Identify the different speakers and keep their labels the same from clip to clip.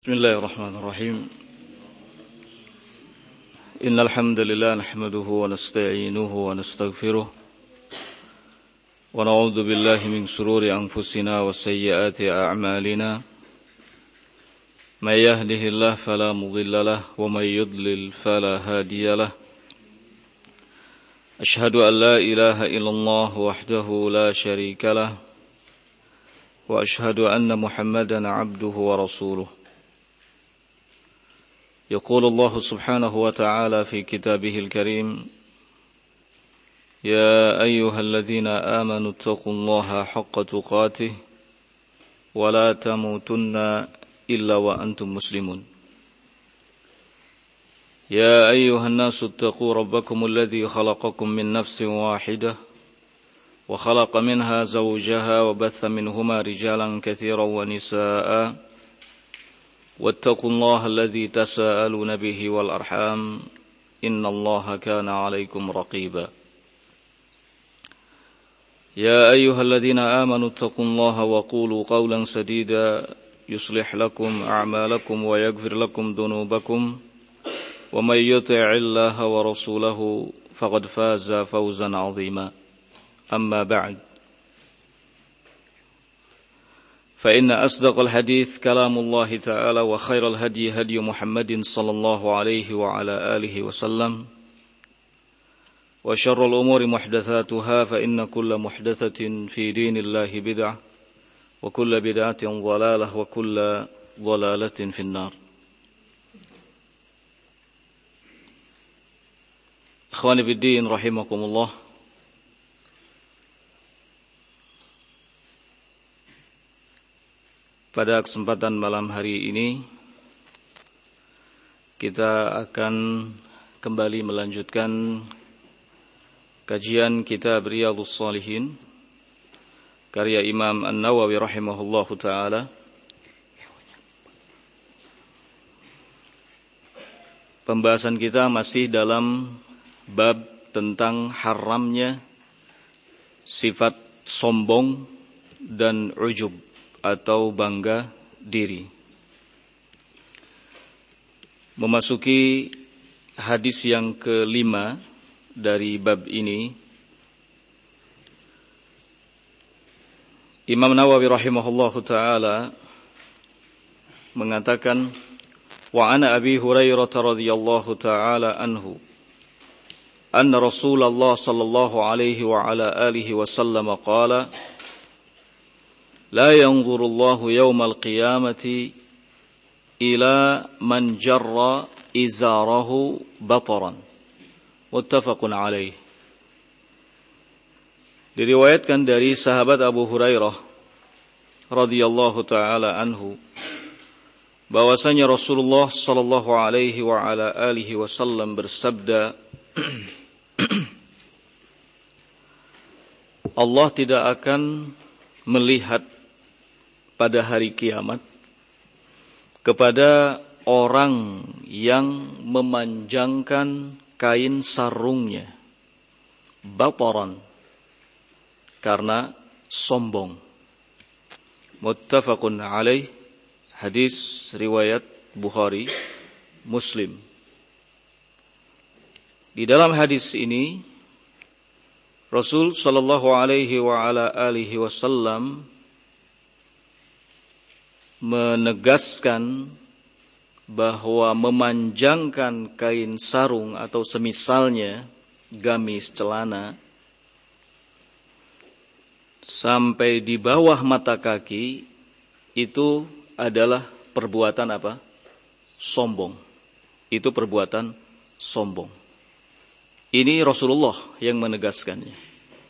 Speaker 1: Bismillahirrahmanirrahim. Innal hamdalillah nahmaduhu wa nasta'inuhu wa nastaghfiruh wa na'udzu billahi min shururi anfusina wa sayyiati a'malina. May yahdihillahu fala mudilla lahu wa may yudlil fala hadiya lahu. Ashhadu an la ilaha illallah wahdahu la syarika lahu wa ashhadu anna Muhammadan 'abduhu wa rasuluh. يقول الله سبحانه وتعالى في كتابه الكريم يا أيها الذين آمنوا اتقوا الله حق تقاته ولا تموتن إلا وأنتم مسلمون يا أيها الناس اتقوا ربكم الذي خلقكم من نفس واحدة وخلق منها زوجها وبث منهما رجالا كثيرا ونساء واتقوا الله الذي تساءلون به والأرحام إن الله كان عليكم رقيبا يا أيها الذين آمنوا اتقوا الله وقولوا قولا سديدا يصلح لكم أعمالكم ويغفر لكم ذنوبكم ومن يطع الله ورسوله فقد فاز فوزا عظيما أما بعد فإن أصدق الحديث كلام الله تعالى وخير الهدي هدي محمد صلى الله عليه وعلى آله وسلم وشر الأمور محدثاتها فإن كل محدثة في دين الله بدعة وكل بدعة ضلالة وكل ضلالة في النار. إخواني في الدين رحمكم الله. Pada kesempatan malam hari ini kita akan kembali melanjutkan kajian kitab Riyadhus Shalihin karya Imam An-Nawawi rahimahullahu taala. Pembahasan kita masih dalam bab tentang haramnya sifat sombong dan ujub atau bangga diri. Memasuki hadis yang kelima dari bab ini, Imam Nawawi rahimahullahu taala mengatakan, wa ana Abi Hurairah radhiyallahu taala anhu anna Rasulullah sallallahu alaihi wa ala alihi wasallam qala لا ينظر الله يوم القيامة إلى من جر إزاره بطرا متفق عليه. Diriwayatkan dari sahabat Abu Hurairah radhiyallahu taala anhu bahwasanya Rasulullah sallallahu alaihi wa ala alihi wasallam bersabda, Allah tidak akan melihat pada hari kiamat kepada orang yang memanjangkan kain sarungnya bataran karena sombong. Muttafaqun alaih, hadis riwayat Bukhari Muslim. Di dalam hadis ini Rasul sallallahu alaihi wa ala alihi wasallam menegaskan bahwa memanjangkan kain sarung atau semisalnya gamis celana sampai di bawah mata kaki itu adalah perbuatan apa? Sombong. Itu perbuatan sombong. Ini Rasulullah yang menegaskannya.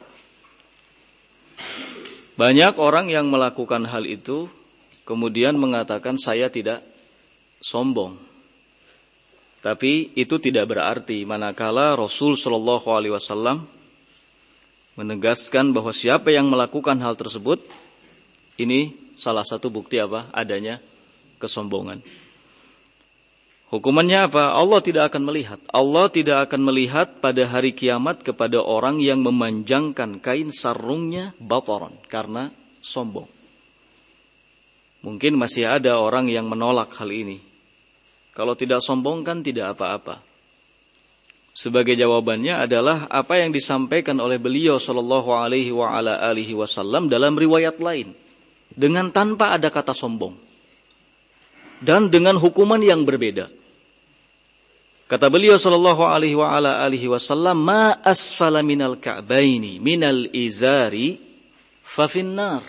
Speaker 1: Banyak orang yang melakukan hal itu kemudian mengatakan saya tidak sombong. Tapi itu tidak berarti manakala Rasul sallallahu alaihi wasallam menegaskan bahwa siapa yang melakukan hal tersebut ini salah satu bukti apa? Adanya kesombongan. Hukumannya apa? Allah tidak akan melihat. Allah tidak akan melihat pada hari kiamat kepada orang yang memanjangkan kain sarungnya bataran karena sombong. Mungkin masih ada orang yang menolak hal ini. Kalau tidak sombong kan tidak apa-apa. Sebagai jawabannya adalah apa yang disampaikan oleh beliau sallallahu alaihi wa ala alihi wasallam dalam riwayat lain, dengan tanpa ada kata sombong dan dengan hukuman yang berbeda. Kata beliau sallallahu alaihi wa ala alihi wasallam, "Ma asfala minal ka'baini minal izari fa finnar."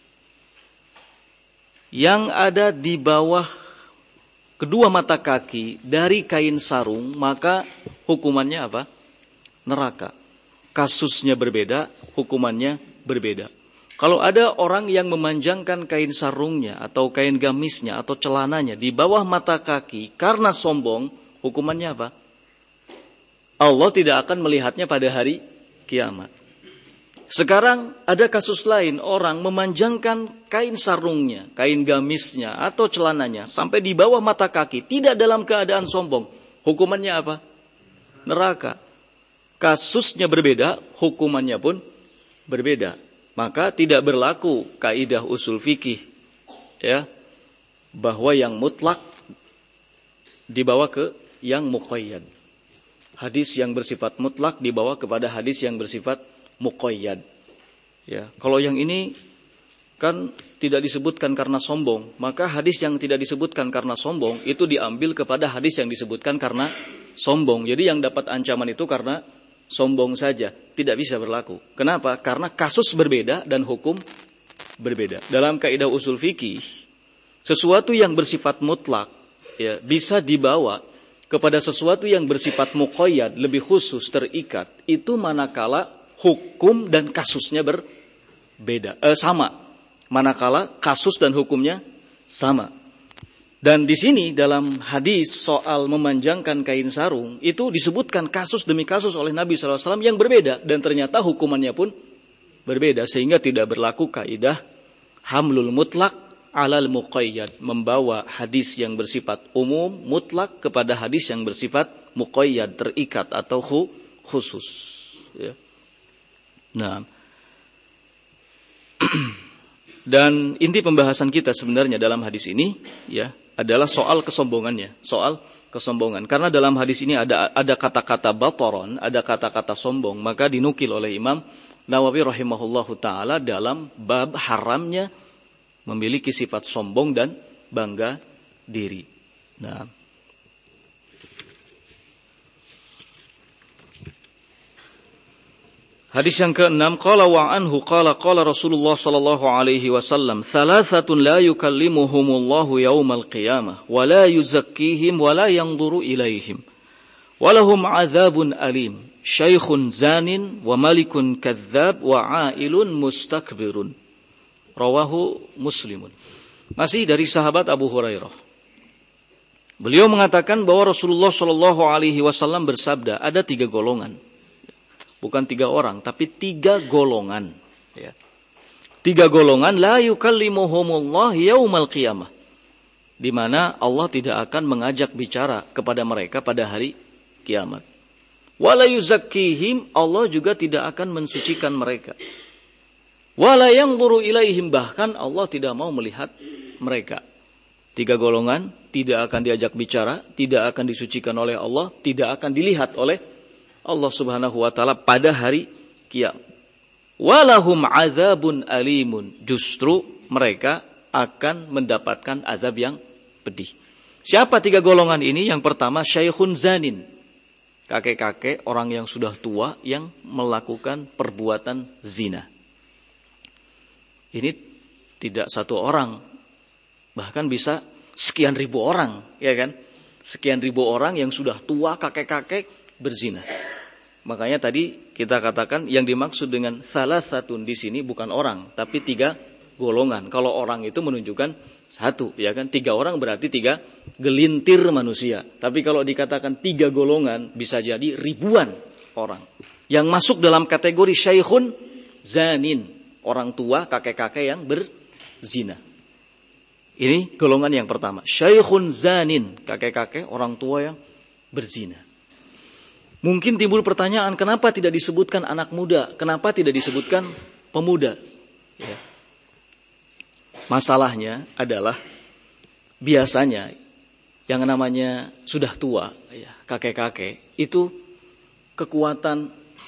Speaker 1: Yang ada di bawah kedua mata kaki dari kain sarung, maka hukumannya apa? Neraka. Kasusnya berbeda, hukumannya berbeda. Kalau ada orang yang memanjangkan kain sarungnya atau kain gamisnya atau celananya di bawah mata kaki karena sombong, hukumannya apa? Allah tidak akan melihatnya pada hari kiamat. Sekarang ada kasus lain, orang memanjangkan kain sarungnya, kain gamisnya atau celananya sampai di bawah mata kaki, tidak dalam keadaan sombong. Hukumannya apa? Neraka. Kasusnya berbeda, hukumannya pun berbeda. Maka tidak berlaku kaidah usul fikih, ya, bahwa yang mutlak dibawa ke yang muqayyad. Hadis yang bersifat mutlak dibawa kepada hadis yang bersifat muqayyad. Ya, kalau yang ini kan tidak disebutkan karena sombong, maka hadis yang tidak disebutkan karena sombong itu diambil kepada hadis yang disebutkan karena sombong. Jadi yang dapat ancaman itu karena sombong saja, tidak bisa berlaku. Kenapa? Karena kasus berbeda dan hukum berbeda. Dalam kaidah usul fikih, sesuatu yang bersifat mutlak ya bisa dibawa kepada sesuatu yang bersifat muqayyad, lebih khusus, terikat. Itu manakala hukum dan kasusnya sama. Manakala kasus dan hukumnya sama. Dan di sini dalam hadis soal memanjangkan kain sarung itu disebutkan kasus demi kasus oleh Nabi SAW yang berbeda dan ternyata hukumannya pun berbeda sehingga tidak berlaku kaidah hamlul mutlak alal muqayyad, membawa hadis yang bersifat umum mutlak kepada hadis yang bersifat muqayyad, terikat atau khusus. Ya. Nah, dan inti pembahasan kita sebenarnya dalam hadis ini ya adalah soal kesombongannya, soal kesombongan. Karena dalam hadis ini ada kata-kata bataron, ada kata-kata sombong, maka dinukil oleh Imam Nawawi rahimahullahu taala dalam bab haramnya memiliki sifat sombong dan bangga diri. Nah, hadis yang ke-6, qala wa anhu qala Rasulullah sallallahu alaihi wasallam, "Thalathatun la yukallimuhumullahu yaumal qiyamah wa la yuzakkihim wa la yanzuru ilaihim wa lahum 'adzabun alim, syaikhun zanin wa malikun kadzdzab wa 'ailun mustakbirun." Rawahu Muslimun. Masih dari sahabat Abu Hurairah. Beliau mengatakan bahwa Rasulullah sallallahu alaihi wasallam bersabda, ada 3 golongan. Bukan 3 orang, tapi 3 golongan. Ya. 3 golongan la yukallimuhumullah yaumal qiyamah. Di mana Allah tidak akan mengajak bicara kepada mereka pada hari kiamat. Wala yuzakkihim, Allah juga tidak akan mensucikan mereka. Wala yanzuru ilaihim, bahkan Allah tidak mau melihat mereka. 3 golongan tidak akan diajak bicara, tidak akan disucikan oleh Allah, tidak akan dilihat oleh Allah subhanahu wa ta'ala pada hari kiamat. Walahum azabun alimun, justru mereka akan mendapatkan azab yang pedih. Siapa 3 golongan ini? Yang pertama, syaikhun zanin, kakek-kakek, orang yang sudah tua yang melakukan perbuatan zina. Ini tidak 1 orang, bahkan bisa sekian ribu orang, ya kan? Sekian ribu orang yang sudah tua, kakek-kakek berzina. Makanya tadi kita katakan yang dimaksud dengan thalathatun di sini bukan orang, tapi 3 golongan. Kalau orang itu menunjukkan 1, ya kan? 3 orang berarti 3 gelintir manusia. Tapi kalau dikatakan 3 golongan bisa jadi ribuan orang yang masuk dalam kategori syaikhun zanin, orang tua, kakek-kakek yang berzina. Ini golongan yang pertama, syaikhun zanin, kakek-kakek, orang tua yang berzina. Mungkin timbul pertanyaan, kenapa tidak disebutkan anak muda? Kenapa tidak disebutkan pemuda? Ya. Masalahnya adalah biasanya yang namanya sudah tua, ya, kakek-kakek itu kekuatan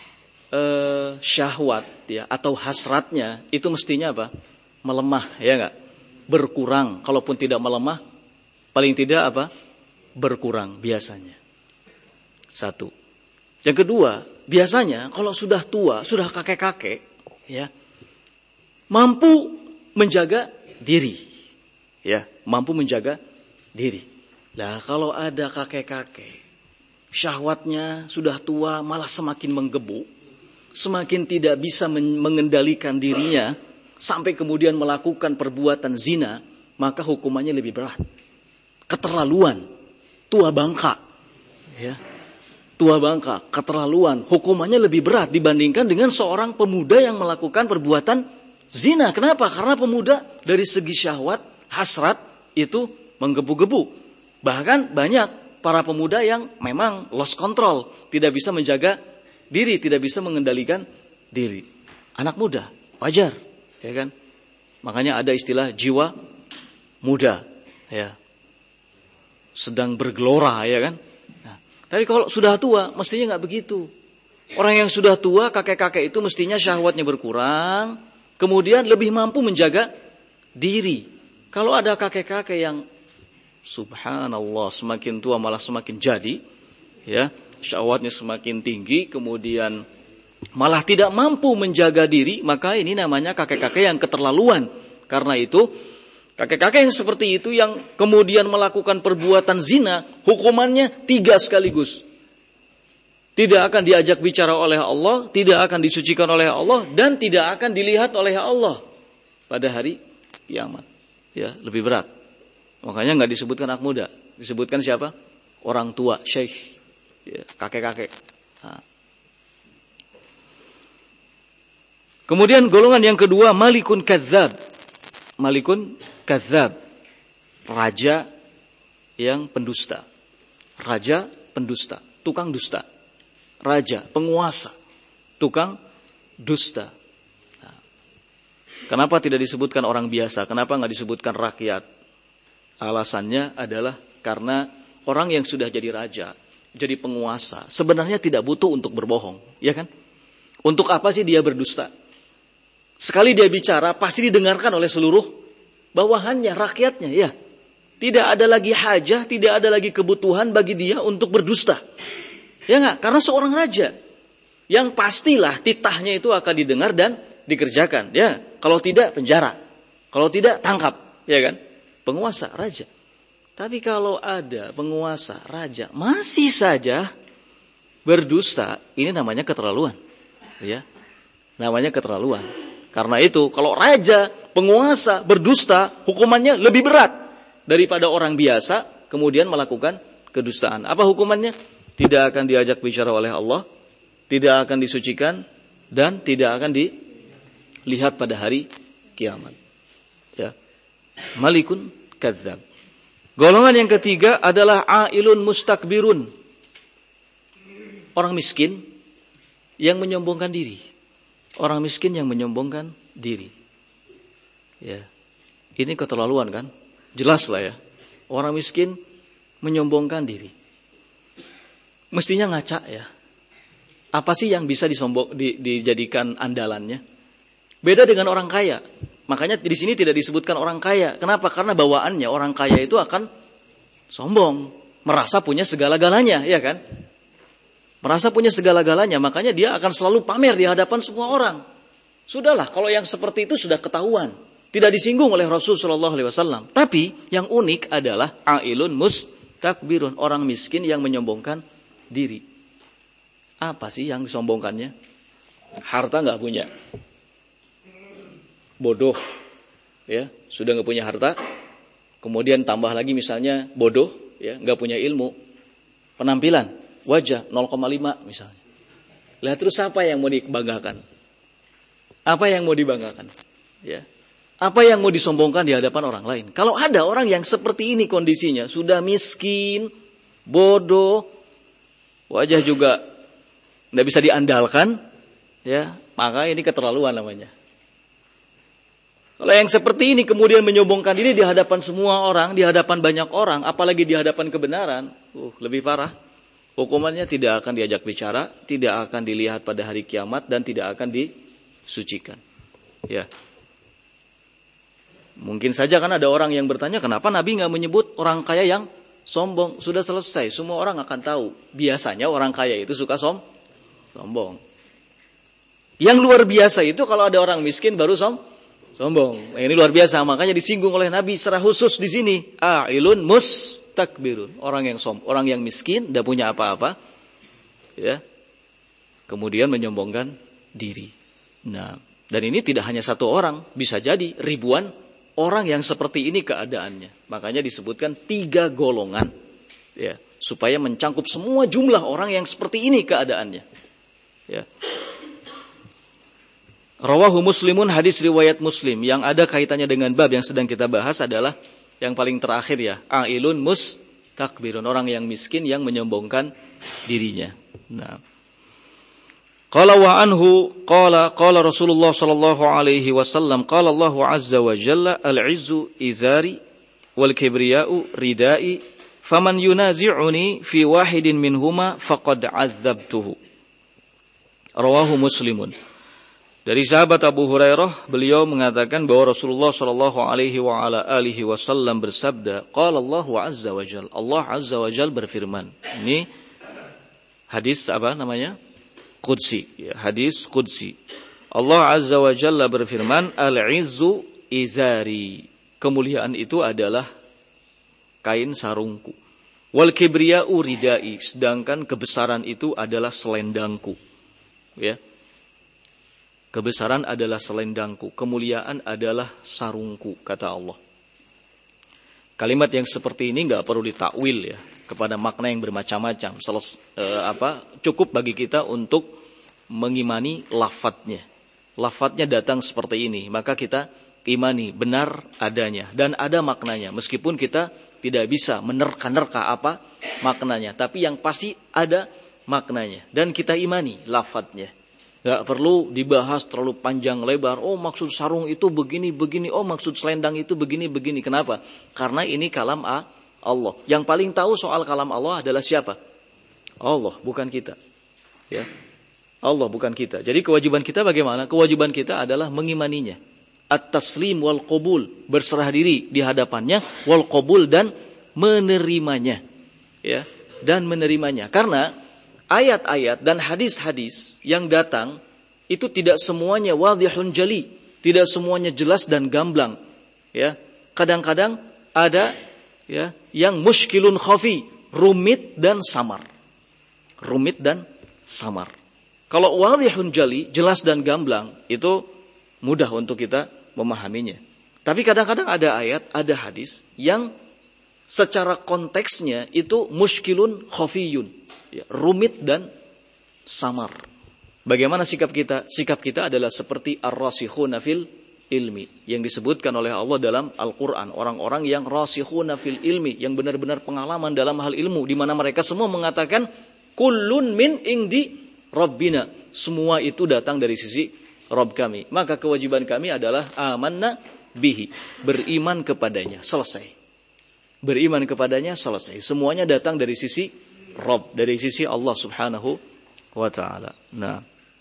Speaker 1: syahwat, ya, atau hasratnya itu mestinya apa? Melemah, ya enggak? Berkurang. Kalaupun tidak melemah, paling tidak apa? Berkurang biasanya. Satu. Yang kedua, biasanya kalau sudah tua, sudah kakek-kakek, ya, mampu menjaga diri, ya, mampu menjaga diri. Lah kalau ada kakek-kakek, syahwatnya sudah tua, malah semakin menggebu, semakin tidak bisa mengendalikan dirinya, sampai kemudian melakukan perbuatan zina, maka hukumannya lebih berat. Keterlaluan, tua bangka, ya, tua bangka, keterlaluan, hukumannya lebih berat dibandingkan dengan seorang pemuda yang melakukan perbuatan zina. Kenapa? Karena pemuda dari segi syahwat, hasrat itu menggebu-gebu. Bahkan banyak para pemuda yang memang lost control, tidak bisa menjaga diri, tidak bisa mengendalikan diri. Anak muda, wajar, ya kan? Makanya ada istilah jiwa muda, ya, sedang bergelora, ya kan? Nah, tapi kalau sudah tua, mestinya nggak begitu. Orang yang sudah tua, kakek-kakek itu mestinya syahwatnya berkurang, kemudian lebih mampu menjaga diri. Kalau ada kakek-kakek yang subhanallah semakin tua malah semakin jadi, ya, syahwatnya semakin tinggi, kemudian malah tidak mampu menjaga diri, maka ini namanya kakek-kakek yang keterlaluan. Karena itu, kakek-kakek yang seperti itu yang kemudian melakukan perbuatan zina, hukumannya 3 sekaligus. Tidak akan diajak bicara oleh Allah, tidak akan disucikan oleh Allah, dan tidak akan dilihat oleh Allah pada hari kiamat. Ya, lebih berat. Makanya nggak disebutkan anak muda, disebutkan siapa? Orang tua, syekh, ya, kakek-kakek. Nah. Kemudian golongan yang kedua, malikun kadzab. Malikun kadzab, raja yang pendusta. Raja pendusta, tukang dusta. Raja, penguasa, tukang dusta. Nah. Kenapa tidak disebutkan orang biasa? Kenapa nggak disebutkan rakyat? Alasannya adalah karena orang yang sudah jadi raja, jadi penguasa, sebenarnya tidak butuh untuk berbohong, ya kan? Untuk apa sih dia berdusta? Sekali dia bicara, pasti didengarkan oleh seluruh bawahannya, rakyatnya, ya. Tidak ada lagi hajah, tidak ada lagi kebutuhan bagi dia untuk berdusta. Ya enggak? Karena seorang raja yang pastilah titahnya itu akan didengar dan dikerjakan, ya. Kalau tidak, penjara. Kalau tidak, tangkap, ya kan? Penguasa, raja. Tapi kalau ada penguasa, raja, masih saja berdusta, ini namanya keterlaluan. Ya, namanya keterlaluan. Karena itu, kalau raja, penguasa, berdusta, hukumannya lebih berat daripada orang biasa, kemudian melakukan kedustaan. Apa hukumannya? Tidak akan diajak bicara oleh Allah, tidak akan disucikan, dan tidak akan dilihat pada hari kiamat. Ya. Malikun kadzab. Golongan yang ketiga adalah ailun mustakbirun. Orang miskin yang menyombongkan diri. Orang miskin yang menyombongkan diri. Ya. Ini keterlaluan kan? Jelas lah ya. Orang miskin menyombongkan diri. Mestinya ngaca ya. Apa sih yang bisa dijadikan andalannya? Beda dengan orang kaya. Makanya di sini tidak disebutkan orang kaya. Kenapa? Karena bawaannya orang kaya itu akan sombong, merasa punya segala-galanya, ya kan? Merasa punya segala-galanya, makanya dia akan selalu pamer di hadapan semua orang. Sudahlah, kalau yang seperti itu sudah ketahuan, tidak disinggung oleh Rasulullah SAW. Tapi yang unik adalah ailun mustakbirun, orang miskin yang menyombongkan diri. Apa sih yang disombongkannya? Harta nggak punya. Bodoh, ya, sudah nggak punya harta, kemudian tambah lagi misalnya bodoh, ya, nggak punya ilmu, penampilan, wajah 0,5 misalnya. Lah terus apa yang mau dibanggakan? Apa yang mau dibanggakan? Ya, apa yang mau disombongkan di hadapan orang lain? Kalau ada orang yang seperti ini kondisinya, sudah miskin, bodoh, wajah juga nggak bisa diandalkan, ya, maka ini keterlaluan namanya. Kalau yang seperti ini kemudian menyombongkan diri di hadapan semua orang, di hadapan banyak orang, apalagi di hadapan kebenaran, lebih parah. Hukumannya tidak akan diajak bicara, tidak akan dilihat pada hari kiamat, dan tidak akan disucikan. Ya. Mungkin saja kan ada orang yang bertanya, kenapa Nabi nggak menyebut orang kaya yang sombong? Sudah selesai, semua orang akan tahu. Biasanya orang kaya itu suka sombong. Yang luar biasa itu kalau ada orang miskin baru sombong. Ini luar biasa, makanya disinggung oleh Nabi secara khusus di sini. A'ilun mustakbirun, orang yang miskin, tidak punya apa-apa, ya. Kemudian menyombongkan diri. Nah, dan ini tidak hanya satu orang, bisa jadi ribuan orang yang seperti ini keadaannya. Makanya disebutkan 3 golongan, ya, supaya mencangkup semua jumlah orang yang seperti ini keadaannya. Ya. Rawahu Muslimun, hadis riwayat Muslim. Yang ada kaitannya dengan bab yang sedang kita bahas adalah yang paling terakhir, ya. A'ilun mustakbirun, orang yang miskin yang menyombongkan dirinya. Nah. Qala wa anhu qala Rasulullah sallallahu alaihi wasallam qala Allah azza wa jalla al-'izzu izari wal kibriya'u ridai faman yunazi'uni fi wahidin minhuma faqad 'adzabtuhu. Rawahu Muslimun. Dari sahabat Abu Hurairah, beliau mengatakan bahwa Rasulullah sallallahu alaihi wa ala alihi wasallam bersabda, qala Allah azza wa jalla, Allah azza wa jalla berfirman. Ini hadis apa namanya? Qudsi, ya, hadis Qudsi. Allah azza wa jalla berfirman, al-'izzu izari. Kemuliaan itu adalah kain sarungku. Wal kibriya'u ridai, sedangkan kebesaran itu adalah selendangku. Ya. Kebesaran adalah selendangku, kemuliaan adalah sarungku, kata Allah. Kalimat yang seperti ini enggak perlu ditakwil, ya, kepada makna yang bermacam-macam. Cukup bagi kita untuk mengimani lafadznya. Lafadznya datang seperti ini, maka kita imani benar adanya dan ada maknanya. Meskipun kita tidak bisa menerka-nerka apa maknanya, tapi yang pasti ada maknanya dan kita imani lafadznya. Gak perlu dibahas terlalu panjang lebar. Oh, maksud sarung itu begini-begini. Oh, maksud selendang itu begini-begini. Kenapa? Karena ini kalam Allah. Yang paling tahu soal kalam Allah adalah siapa? Allah, bukan kita. Ya, Allah, bukan kita. Jadi kewajiban kita bagaimana? Kewajiban kita adalah mengimaninya. At-taslim wal qabul, berserah diri di hadapannya, wal qabul, dan menerimanya. Ya, dan menerimanya. Karena ayat-ayat dan hadis-hadis yang datang itu tidak semuanya wadhihun jali, tidak semuanya jelas dan gamblang, ya. Kadang-kadang ada, ya, yang muskilun khafi, rumit dan samar. Rumit dan samar. Kalau wadhihun jali, jelas dan gamblang, itu mudah untuk kita memahaminya. Tapi kadang-kadang ada ayat, ada hadis yang secara konteksnya itu muskilun khafiyun, ya, rumit dan samar. Bagaimana sikap kita? Sikap kita adalah seperti ar-rasikhuna fil ilmi yang disebutkan oleh Allah dalam Al-Quran. Orang-orang yang rasikhuna fil ilmi, yang benar-benar pengalaman dalam hal ilmu, di mana mereka semua mengatakan kullun min indi rabbina, semua itu datang dari sisi Rabb kami. Maka kewajiban kami adalah amanna bihi, beriman kepadanya, selesai. Beriman kepadanya, selesai. Semuanya datang dari sisi Rabb, dari sisi Allah subhanahu wa ta'ala. Nah,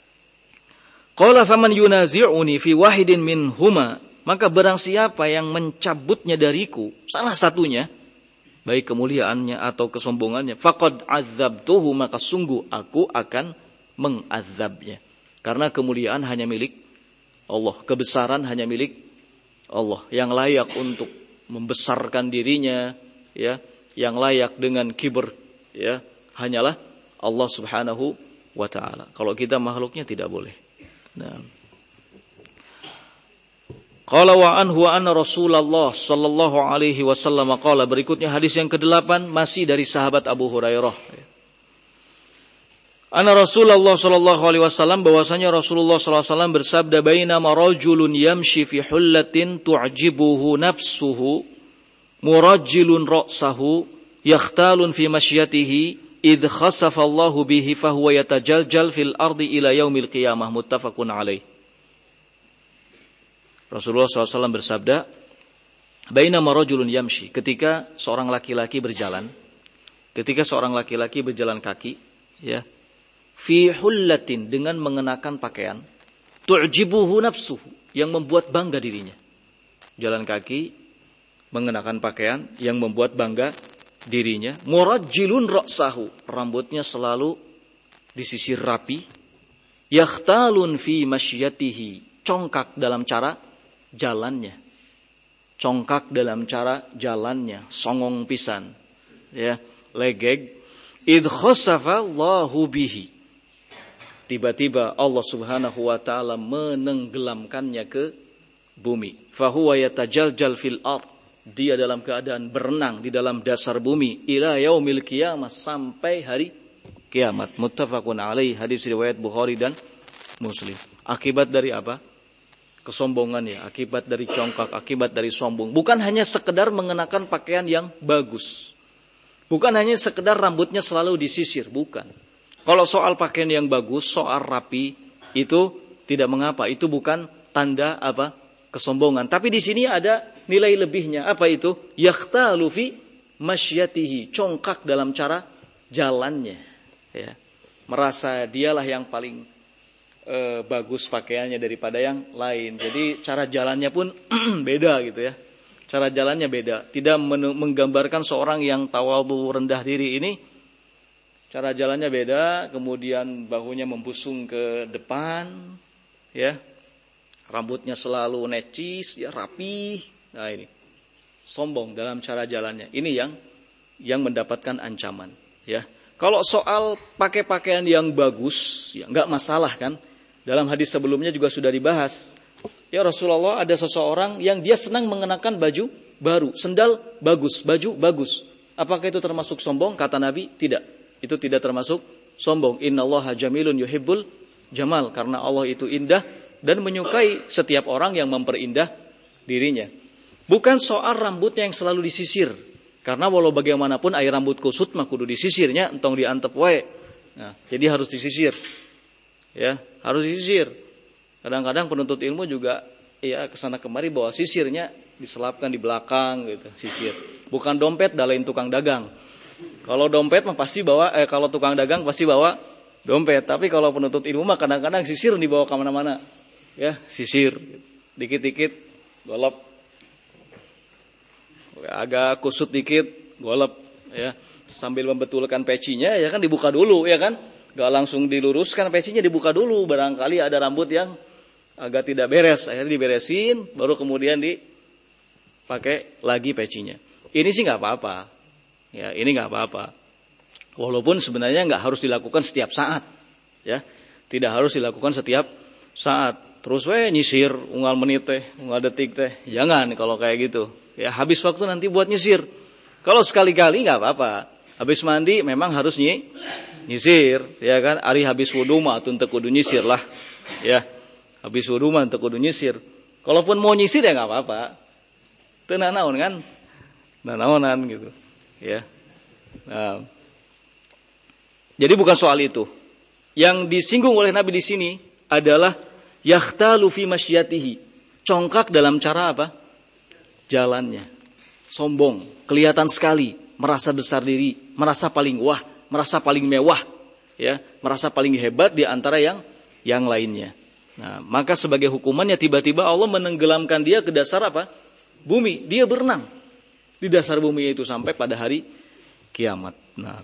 Speaker 1: qala faman yunazi'uni fi wahidin minhuma, maka barang siapa yang mencabutnya dariku, salah satunya, baik kemuliaannya atau kesombongannya, faqad adzabtuhu, maka sungguh aku akan mengazabnya. Karena kemuliaan hanya milik Allah, kebesaran hanya milik Allah, yang layak untuk membesarkan dirinya, ya, yang layak dengan kibr, ya, hanyalah Allah subhanahu wa ta'ala. Kalau kita makhluknya tidak boleh. Nah. Qala wa anhu wa anna Rasulullah sallallahu alaihi wasallam qala, berikutnya hadis yang ke-8 masih dari sahabat Abu Hurairah. Anna Rasulullah sallallahu alaihi wasallam, bahwasanya Rasulullah sallallahu alaihi wasallam bersabda, bainama rajulun yamshi fi hullatin tu'jibuhu nafsuhu murajjilun ra'sahu yakhtalun fi masyatihi idh khasafa Allahu bihi fahuwa yatajaljal fil ardi ila yaumil qiyamah, muttafaqun alaih. Rasulullah SAW bersabda, bainama rajulun yamshi, ketika seorang laki-laki berjalan kaki, ya, fi hullatin, dengan mengenakan pakaian, tu'jibuhu nafsuhu, yang membuat bangga dirinya. Jalan kaki, mengenakan pakaian yang membuat bangga dirinya. Murajjilun ra'sahu, rambutnya selalu disisir rapi. Yakhtalun fi masyatihi, congkak dalam cara jalannya. Songong pisan. Ya, legeg. Idh khasafa Allahu bihi, tiba-tiba Allah Subhanahu wa taala menenggelamkannya ke bumi. Fahuwa yatajaljal fil ard, dia dalam keadaan berenang di dalam dasar bumi, ila yaumil qiyamah, sampai hari kiamat. Muttafaqun alaih, hadis riwayat Bukhari dan Muslim. Akibat dari apa? Kesombongan, ya, akibat dari congkak, akibat dari sombong. Bukan hanya sekedar mengenakan pakaian yang bagus, bukan hanya sekedar rambutnya selalu disisir, bukan. Kalau soal pakaian yang bagus, soal rapi, itu tidak mengapa. Itu bukan tanda apa? Kesombongan. Tapi di sini ada nilai lebihnya. Apa itu? Yakhtalu fi masyatihi, congkak dalam cara jalannya. Ya. Merasa dialah yang paling bagus pakaiannya daripada yang lain. Jadi cara jalannya pun beda gitu ya. Cara jalannya beda. Tidak menggambarkan seorang yang tawadhu, rendah diri ini. Cara jalannya beda, kemudian bahunya membusung ke depan, ya, rambutnya selalu necis, ya, rapi. Nah ini, sombong dalam cara jalannya. Ini yang mendapatkan ancaman, ya. Kalau soal pakai pakaian yang bagus, ya nggak masalah kan. Dalam hadis sebelumnya juga sudah dibahas. Ya Rasulullah, ada seseorang yang dia senang mengenakan baju baru, sendal bagus, baju bagus. Apakah itu termasuk sombong? Kata Nabi, tidak. Itu tidak termasuk sombong. Innallaha jamilun yuhibbul jamal, karena Allah itu indah dan menyukai setiap orang yang memperindah dirinya. Bukan soal rambutnya yang selalu disisir, karena walau bagaimanapun air rambut kusut mah kudu disisirnya, entong diantep wae. Nah, jadi harus disisir. Ya, harus disisir. Kadang-kadang penuntut ilmu juga ya kesana kemari bawa sisirnya, diselapkan di belakang gitu, sisir. Bukan dompet dalain tukang dagang. Kalau dompet mah pasti bawa, kalau tukang dagang pasti bawa dompet. Tapi kalau penuntut ilmu mah kadang-kadang sisir dibawa kemana-mana. Ya, sisir. Dikit-dikit, golop. Agak kusut dikit, golop. Ya, sambil membetulkan pecinya, ya kan dibuka dulu, ya kan. Gak langsung diluruskan pecinya, dibuka dulu. Barangkali ada rambut yang agak tidak beres. Akhirnya diberesin, baru kemudian dipakai lagi pecinya. Ini sih gak apa-apa. Ya, ini nggak apa-apa. Walaupun sebenarnya nggak harus dilakukan setiap saat, ya, tidak harus dilakukan setiap saat. Terus nyisir, unggal menit teh, unggal detik teh, jangan kalau kayak gitu. Ya, habis waktu nanti buat nyisir. Kalau sekali-kali nggak apa-apa. Habis mandi memang harus nyisir, ya kan? Ari habis wudu mah tuh teu kudu nyisir lah, ya. Habis wudu mah teu kudu nyisir. Kalaupun mau nyisir ya nggak apa-apa. Teu nanaon kan? Nanaonan gitu. Ya, nah, jadi bukan soal itu. Yang disinggung oleh Nabi di sini adalah yakhtalu fi masyatihi, congkak dalam cara apa? Jalannya, sombong, kelihatan sekali, merasa besar diri, merasa paling wah, merasa paling mewah, ya, merasa paling hebat di antara yang lainnya. Nah, maka sebagai hukumannya tiba-tiba Allah menenggelamkan dia ke dasar apa? Bumi. Dia berenang di dasar bumi itu sampai pada hari kiamat. Nah,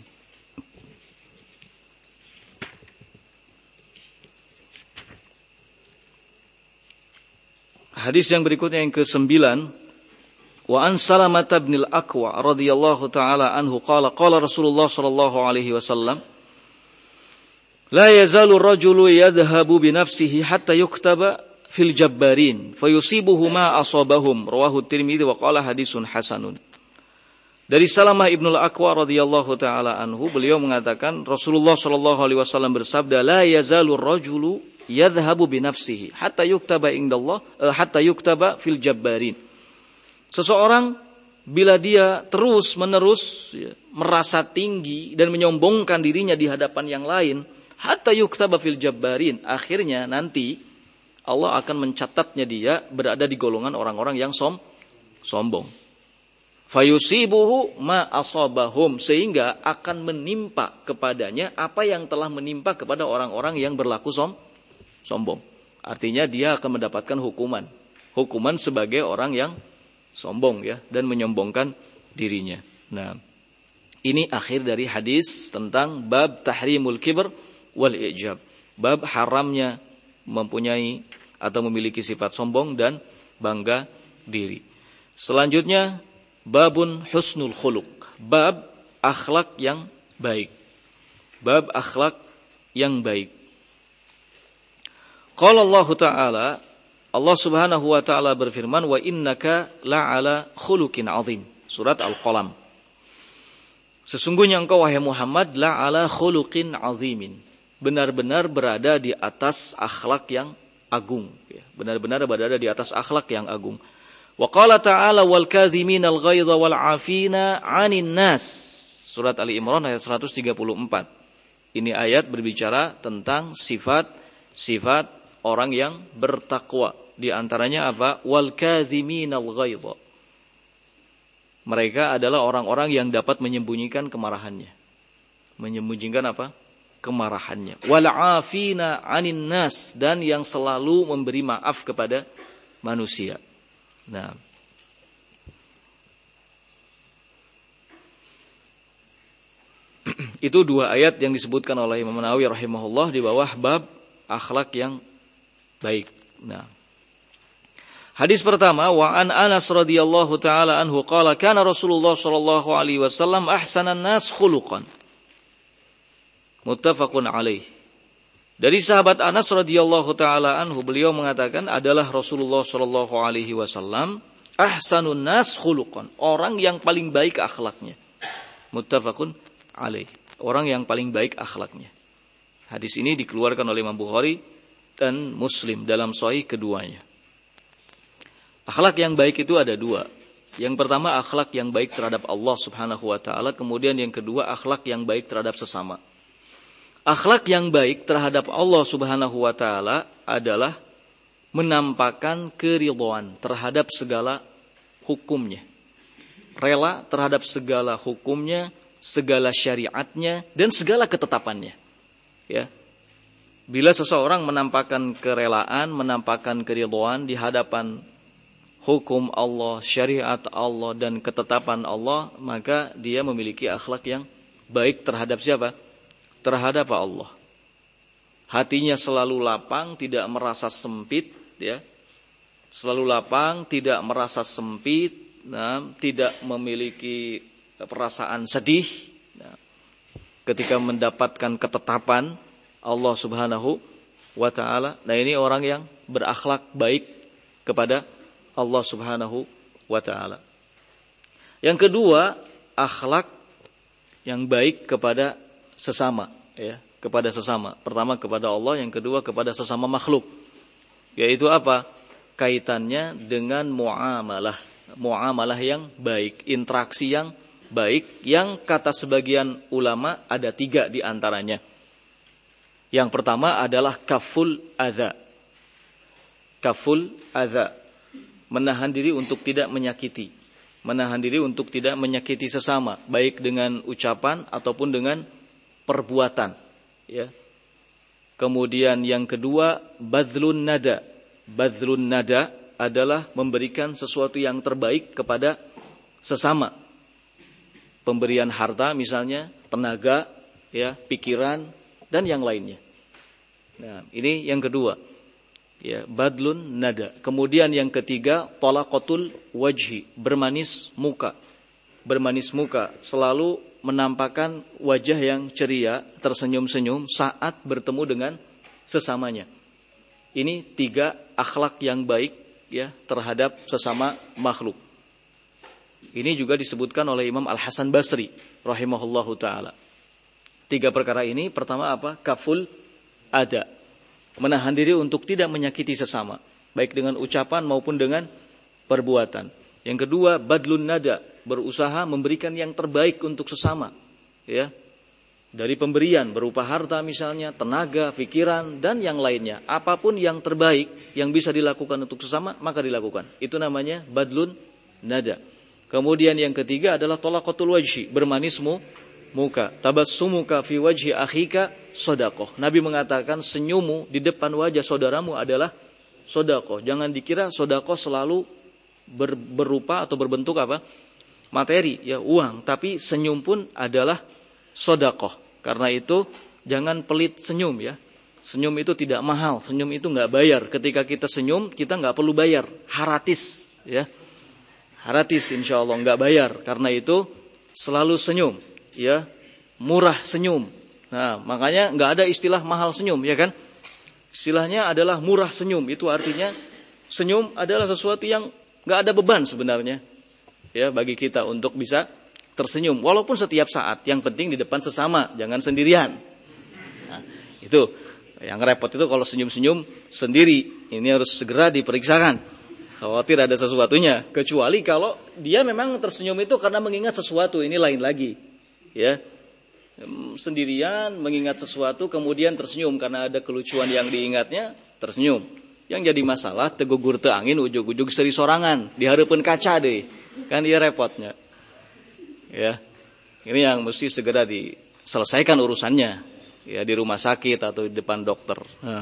Speaker 1: hadis yang berikutnya yang ke-9, wa an Salamah bin al-Aqwa radhiyallahu taala anhu qala qala Rasulullah sallallahu alaihi wasallam, la yazalu ar-rajulu yadhhabu bi nafsihi hatta yuktaba fil jabbarin fayusibuhu ma asabahum, rawahu Tirmidzi wa qala hadisun hasanun. Dari Salamah ibn al-Aqwa radhiyallahu taala anhu, beliau mengatakan Rasulullah sallallahu alaihi wasallam bersabda, la yazalu ar-rajulu yadhhabu bi nafsihi hatta yuktaba indallah hatta yuktaba fil jabbarin. Seseorang bila dia terus-menerus merasa tinggi dan menyombongkan dirinya di hadapan yang lain, hatta yuktaba fil jabbarin, akhirnya nanti Allah akan mencatatnya dia berada di golongan orang-orang yang sombong. Fayusibuhu ma asabahum, sehingga akan menimpa kepadanya apa yang telah menimpa kepada orang-orang yang berlaku sombong. Artinya dia akan mendapatkan hukuman sebagai orang yang sombong ya, dan menyombongkan dirinya. Nah, ini akhir dari hadis tentang bab tahrimul kibr wal i'jab. Bab haramnya mempunyai atau memiliki sifat sombong dan bangga diri. Selanjutnya babun husnul khuluq, bab akhlak yang baik. Bab akhlak yang baik. Qala Allah Ta'ala, Allah Subhanahu wa taala berfirman, wa innaka la'ala khuluqin 'azim. Surat Al-Qalam. Sesungguhnya engkau wahai Muhammad la'ala khuluqin 'azimin. Benar-benar berada di atas akhlak yang agung, ya. Benar-benar berada di atas akhlak yang agung. Wa qala ta'ala wal kadhiminal ghaidha wal 'afina 'anil nas. Surat Ali Imran ayat 134. Ini ayat berbicara tentang sifat orang yang bertakwa. Di antaranya apa? Wal kadhiminal ghaidha. Mereka adalah orang-orang yang dapat menyembunyikan kemarahannya. Menyembunyikan apa? Kemarahannya. Wal 'afina 'anil nas, dan yang selalu memberi maaf kepada manusia. Nah, itu dua ayat yang disebutkan oleh Imam Nawawi rahimahullah di bawah bab akhlak yang baik. Nah, hadis pertama, wa an Anas radhiyallahu taala anhu qala kana Rasulullah sallallahu alaihi wasallam ahsanan nas khuluqan. Muttafaqun alaih. Dari sahabat Anas radhiyallahu taala anhu, beliau mengatakan adalah Rasulullah sallallahu alaihi wasallam ahsanun nas khuluqan, orang yang paling baik akhlaknya. Muttafaqun alaih, orang yang paling baik akhlaknya. Hadis ini dikeluarkan oleh Imam Bukhari dan Muslim dalam sahih keduanya. Akhlak yang baik itu ada dua. Yang pertama akhlak yang baik terhadap Allah Subhanahu wa taala, kemudian yang kedua akhlak yang baik terhadap sesama. Akhlak yang baik terhadap Allah Subhanahu wa taala adalah menampakkan keridhaan terhadap segala hukumnya. Rela terhadap segala hukumnya, segala syariatnya, dan segala ketetapannya. Ya. Bila seseorang menampakkan kerelaan, menampakkan keridhaan di hadapan hukum Allah, syariat Allah, dan ketetapan Allah, maka dia memiliki akhlak yang baik terhadap siapa? Terhadap Allah. Hatinya selalu lapang, tidak merasa sempit, ya. Selalu lapang, tidak merasa sempit, tidak memiliki perasaan sedih, ketika mendapatkan ketetapan Allah Subhanahu wa taala. Nah, ini orang yang berakhlak baik kepada Allah Subhanahu wa taala. Yang kedua, akhlak yang baik kepada sesama, ya, kepada sesama. Pertama kepada Allah, yang kedua kepada sesama makhluk. Yaitu apa? Kaitannya dengan muamalah yang baik, interaksi yang baik, yang kata sebagian ulama ada 3 di antaranya. Yang pertama adalah kaful adza. Kaful adza, menahan diri untuk tidak menyakiti. Menahan diri untuk tidak menyakiti sesama, baik dengan ucapan ataupun dengan perbuatan, ya. Kemudian yang kedua, badlun nada. Badlun nada adalah memberikan sesuatu yang terbaik kepada sesama. Pemberian harta misalnya, tenaga, ya, pikiran, dan yang lainnya. Nah, ini yang kedua, ya, badlun nada. Kemudian yang ketiga, talaqatul wajhi, bermanis muka. Bermanis muka, selalu menampakkan wajah yang ceria, tersenyum-senyum saat bertemu dengan sesamanya. Ini 3 akhlak yang baik, ya, terhadap sesama makhluk. Ini juga disebutkan oleh Imam Al-Hasan Basri rahimahullahu taala. 3 perkara ini, pertama apa? Kaful ada, menahan diri untuk tidak menyakiti sesama, baik dengan ucapan maupun dengan perbuatan. Yang kedua, badlun nada, berusaha memberikan yang terbaik untuk sesama, ya. Dari pemberian berupa harta misalnya, tenaga, pikiran, dan yang lainnya. Apapun yang terbaik yang bisa dilakukan untuk sesama, maka dilakukan. Itu namanya badlun nada. Kemudian yang ketiga adalah talaqatul wajhi, bermanismu muka. Tabassumuka fi wajhi akhika shadaqah. Nabi mengatakan senyummu di depan wajah saudaramu adalah shadaqah. Jangan dikira shadaqah selalu berupa atau berbentuk apa? Materi, ya uang. Tapi senyum pun adalah shadaqah. Karena itu jangan pelit senyum ya. Senyum itu tidak mahal, senyum itu nggak bayar. Ketika kita senyum, kita nggak perlu bayar, haratis ya. Haratis insya Allah nggak bayar. Karena itu selalu senyum ya, murah senyum. Nah makanya nggak ada istilah mahal senyum ya kan. Istilahnya adalah murah senyum. Itu artinya senyum adalah sesuatu yang nggak ada beban sebenarnya ya bagi kita untuk bisa tersenyum, walaupun setiap saat. Yang penting di depan sesama, jangan sendirian. Nah, itu yang repot itu kalau senyum-senyum sendiri. Ini harus segera diperiksakan. Khawatir ada sesuatunya. Kecuali kalau dia memang tersenyum itu karena mengingat sesuatu, ini lain lagi. Ya, sendirian mengingat sesuatu kemudian tersenyum karena ada kelucuan yang diingatnya, tersenyum. Yang jadi masalah tegugur teu angin ujug-ujug seri sorangan, dihareupeun kaca deh. Kan dia repotnya. Ya, ini yang mesti segera diselesaikan urusannya ya di rumah sakit atau di depan dokter. Nah.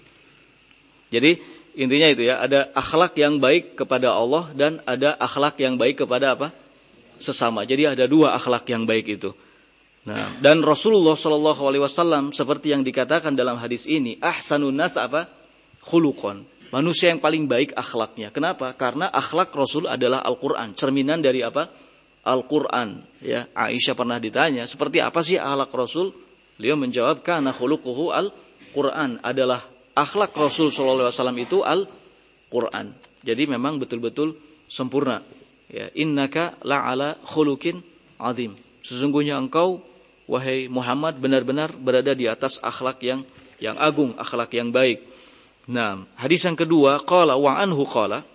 Speaker 1: Jadi intinya itu ya, ada akhlak yang baik kepada Allah dan ada akhlak yang baik kepada apa? Sesama. Jadi ada dua akhlak yang baik itu. Nah, dan Rasulullah SAW seperti yang dikatakan dalam hadis ini, ahsanun nas apa? Khuluqan. Manusia yang paling baik akhlaknya. Kenapa? Karena akhlak Rasul adalah Al-Quran, cerminan dari apa? Al-Quran ya. Aisyah pernah ditanya seperti apa sih akhlak Rasul? Beliau menjawab kana khuluquhu al-Quran, adalah akhlak Rasul sallallahu alaihi wasallam itu Al-Quran. Jadi memang betul-betul sempurna ya. Innaka la'ala khuluqin azim. Sesungguhnya engkau wahai Muhammad benar-benar berada di atas akhlak yang agung, akhlak yang baik. Nah, hadis yang kedua qala wa anhu qala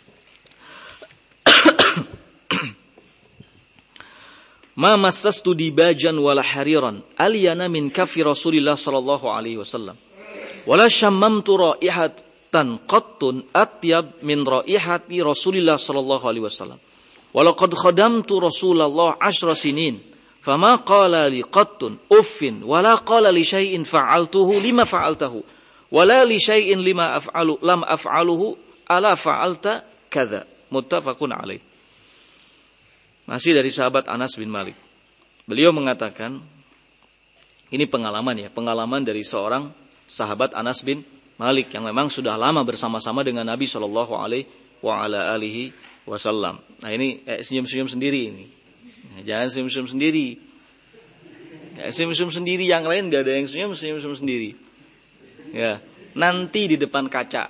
Speaker 1: ma massastu dibajan wala hariran alyana min kafi Rasulillah sallallahu alaihi wasallam wala shammamtu raihatan qattun atyab min raihati Rasulillah sallallahu alaihi wasallam wala qad khadamtu Rasulullah 10 sinin fama qala li qattun uffin wala qala li syai'in fa'altuhu lima fa'altahu wala li syai'in lima af'alu lam af'aluhu ala fa'alta kadza. Muttafaqun alaih. Masih dari sahabat Anas bin Malik. Beliau mengatakan, ini pengalaman ya, pengalaman dari seorang sahabat Anas bin Malik yang memang sudah lama bersama-sama dengan Nabi Shallallahu Alaihi Wasallam. Nah ini senyum-senyum sendiri ini. Nah, jangan senyum-senyum sendiri. Ya, senyum-senyum sendiri, yang lain gak ada yang senyum-senyum sendiri. Ya, nanti di depan kaca.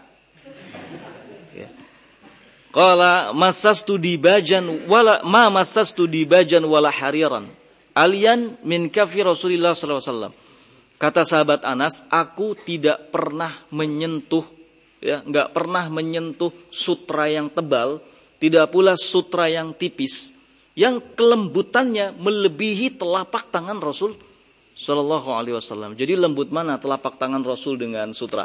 Speaker 1: Qala massastu dibajan wala ma massastu dibajan wala hariran alian min kafi Rasulillah sallallahu alaihi wasallam. Kata sahabat Anas, aku tidak pernah menyentuh ya, enggak pernah menyentuh sutra yang tebal, tidak pula sutra yang tipis yang kelembutannya melebihi telapak tangan Rasul sallallahu alaihi wasallam. Jadi lembut mana telapak tangan Rasul dengan sutra?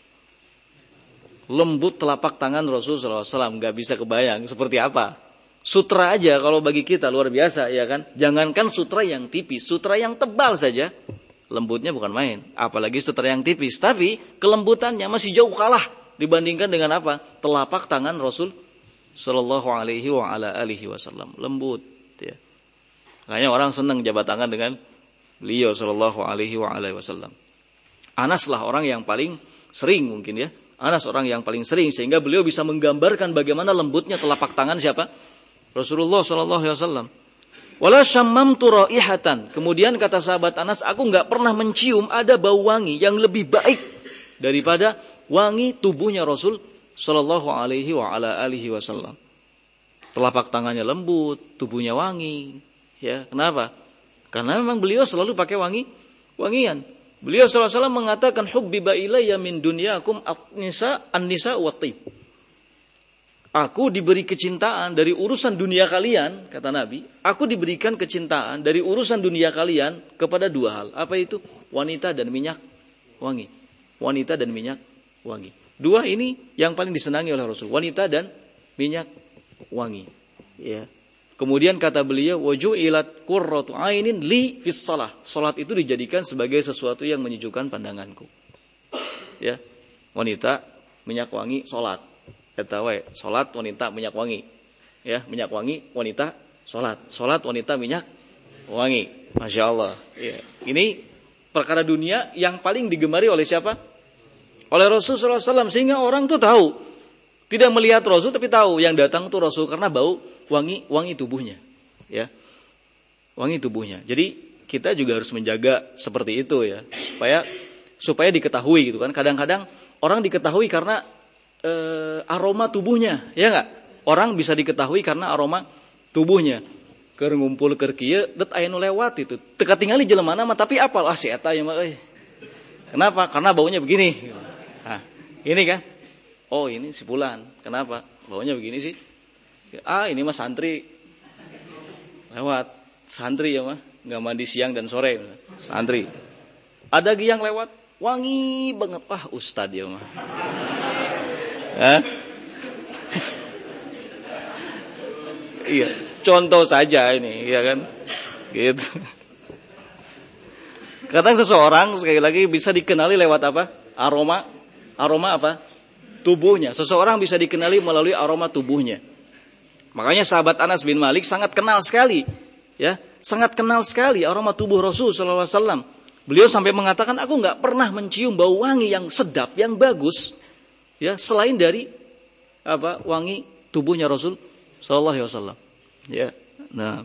Speaker 1: Lembut telapak tangan Rasulullah SAW, nggak bisa kebayang seperti apa. Sutra aja kalau bagi kita luar biasa ya kan. Jangankan sutra yang tipis, sutra yang tebal saja lembutnya bukan main. Apalagi sutra yang tipis, tapi kelembutannya masih jauh kalah dibandingkan dengan apa? Telapak tangan Rasul Sallallahu Alaihi Wasallam, lembut. Ya. Makanya orang senang jabat tangan dengan beliau Sallallahu Alaihi Wasallam. Anas lah orang yang paling sering mungkin ya. Anas orang yang paling sering sehingga beliau bisa menggambarkan bagaimana lembutnya telapak tangan siapa? Rasulullah sallallahu alaihi wasallam. Wala syammamtu raihatan. Kemudian kata sahabat Anas, aku enggak pernah mencium ada bau wangi yang lebih baik daripada wangi tubuhnya Rasul sallallahu alaihi wasallam. Telapak tangannya lembut, tubuhnya wangi. Ya, kenapa? Karena memang beliau selalu pakai wangian. Beliau SAW mengatakan hubbiba ilayya min dunyakum an-nisa wa tib. Aku diberi kecintaan dari urusan dunia kalian, kata Nabi. Aku diberikan kecintaan dari urusan dunia kalian kepada dua hal. Apa itu? Wanita dan minyak wangi. Wanita dan minyak wangi. Dua ini yang paling disenangi oleh Rasul. Wanita dan minyak wangi. Ya. Kemudian kata beliau, waju'ilat qurratu ainin li fis shalah. Salat itu dijadikan sebagai sesuatu yang menyejukkan pandanganku. Ya. Wanita, minyak wangi, salat. Eta we, salat wanita minyak wangi. Ya, minyak wangi, wanita salat. Salat wanita minyak wangi. Masya Allah. Ya. Ini perkara dunia yang paling digemari oleh siapa? Oleh Rasul SAW. Sehingga orang tuh tahu. Tidak melihat Rasul tapi tahu yang datang tuh Rasul karena bau wangi tubuhnya. Ya. Wangi tubuhnya. Jadi kita juga harus menjaga seperti itu ya. Supaya diketahui gitu kan. Kadang-kadang orang diketahui karena aroma tubuhnya, ya enggak? Orang bisa diketahui karena aroma tubuhnya. Keur ngumpul keur kieu, det aya nu lewat itu. Teu katingali jelemana mah tapi apal si eta ya mah euy. Kenapa? Karena baunya begini. Nah, ini kan. Oh, ini si fulan. Kenapa? Baunya begini sih. Ah, ini mah santri. Lewat. Santri ya mah, enggak mandi siang dan sore. Santri. Ada yang lewat, wangi banget. Ah, ustad ya mah. Iya, contoh saja ini, ya kan, gitu. Kadang seseorang sekali lagi bisa dikenali lewat apa? Aroma apa? Tubuhnya. Seseorang bisa dikenali melalui aroma tubuhnya. Makanya sahabat Anas bin Malik sangat kenal sekali, ya, sangat kenal sekali aroma tubuh Rasul Sallallahu Alaihi Wasallam. Beliau sampai mengatakan, aku nggak pernah mencium bau wangi yang sedap, yang bagus. Ya, selain dari apa wangi tubuhnya Rasul sallallahu alaihi wasallam. Ya. Nah.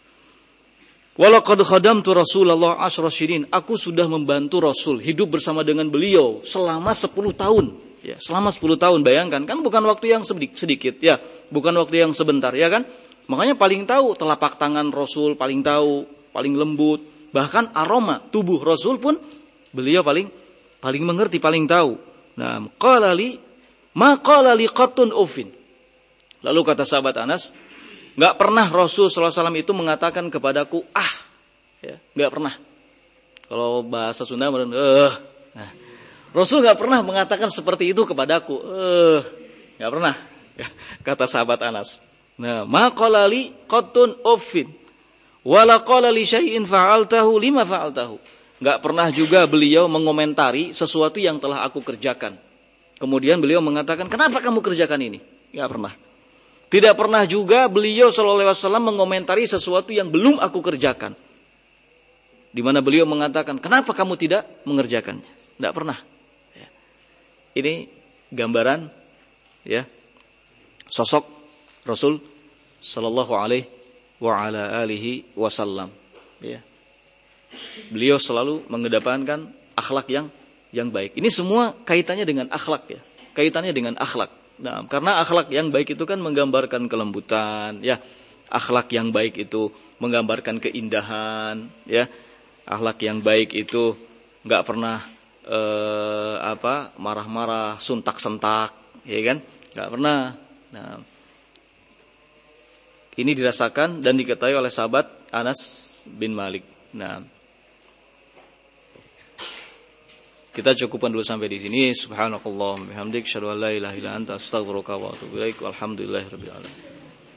Speaker 1: Walaqad khadamtu Rasulullah 10 sinin. Aku sudah membantu Rasul hidup bersama dengan beliau selama 10 tahun. Ya, selama 10 tahun bayangkan kan bukan waktu yang sedikit ya, bukan waktu yang sebentar ya kan? Makanya paling tahu telapak tangan Rasul, paling tahu, paling lembut, bahkan aroma tubuh Rasul pun beliau paling mengerti, paling tahu. Nah, qala li qattun ufin. Lalu kata sahabat Anas, enggak pernah Rasul sallallahu alaihi wasallam itu mengatakan kepadaku ya, enggak pernah. Kalau bahasa Sunda nah, Rasul enggak pernah mengatakan seperti itu kepadaku. Enggak pernah. Kata sahabat Anas. Nah, ma qala li qattun ufin. Wala qala li syai'in fa'altahu lima fa'altahu. Enggak pernah juga beliau mengomentari sesuatu yang telah aku kerjakan. Kemudian beliau mengatakan, kenapa kamu kerjakan ini? Enggak pernah. Tidak pernah juga beliau sallallahu alaihi wasallam mengomentari sesuatu yang belum aku kerjakan. Di mana beliau mengatakan, kenapa kamu tidak mengerjakannya? Enggak pernah. Ya. Ini gambaran ya sosok Rasul sallallahu alaihi wa ala alihi wasallam. Ya. Beliau selalu mengedepankan akhlak yang baik. Ini semua kaitannya dengan akhlak ya. Kaitannya dengan akhlak. Nah, karena akhlak yang baik itu kan menggambarkan kelembutan, ya. Akhlak yang baik itu menggambarkan keindahan, ya. Akhlak yang baik itu enggak pernah marah-marah, suntak-sentak, ya kan? Enggak pernah. Nah, ini dirasakan dan diketahui oleh sahabat Anas bin Malik. Nah, kita cukupkan dulu sampai di sini. Subhanakallahumma bihamdik, asyhadu an la ilaha illa anta, astaghfiruka wa atubu ilaik. Walhamdulillahirabbil alamin.